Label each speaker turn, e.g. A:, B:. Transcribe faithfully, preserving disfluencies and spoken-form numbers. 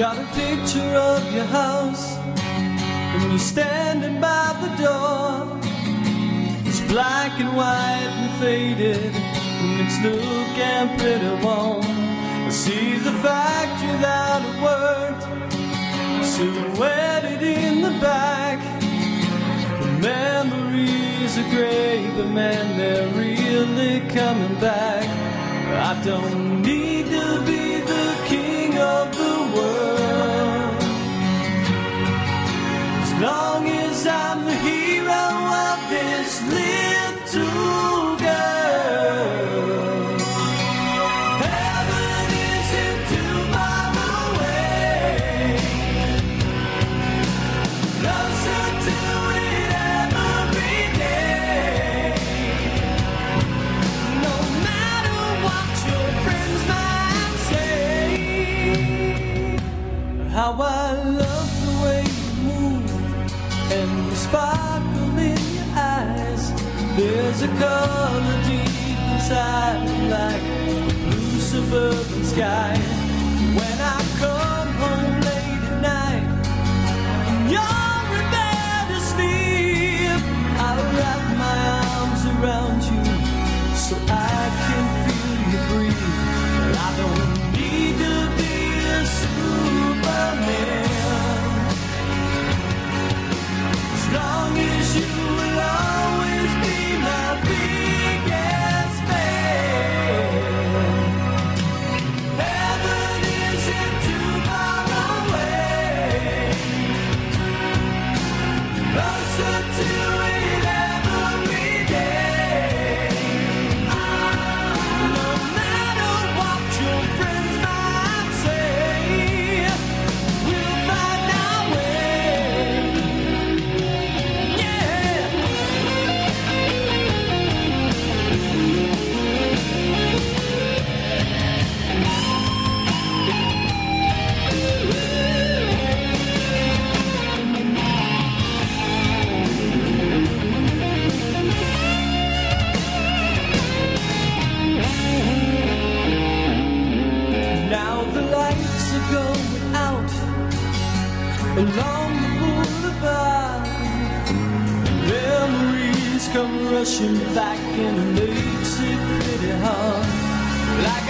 A: Got a picture of your house, and you're standing by the door. It's black and white and faded, and it's looking pretty warm. I see the factory that I worked, silhouetted in the back. The memories are great, but man, they're really coming back. I don't need to be the king of the world, as long as I'm the hero of this little girl. Heaven isn't too far away, closer to it every day. No matter what your friends might say, how I love the way you move and the sparkle in your eyes. There's a color deep inside, like a blue suburban sky. When I come home late at night and you're in bed asleep, I'll wrap my arms around you so I can feel you breathe. But I don't need to be a Superman, as long as you will always be my biggest fan. Heaven isn't too far away, closer to it every day. No matter what your friends might say, we'll find our way. Yeah. Now the lights are going out along the boulevard. Memories come rushing back, and it makes it pretty hard. Like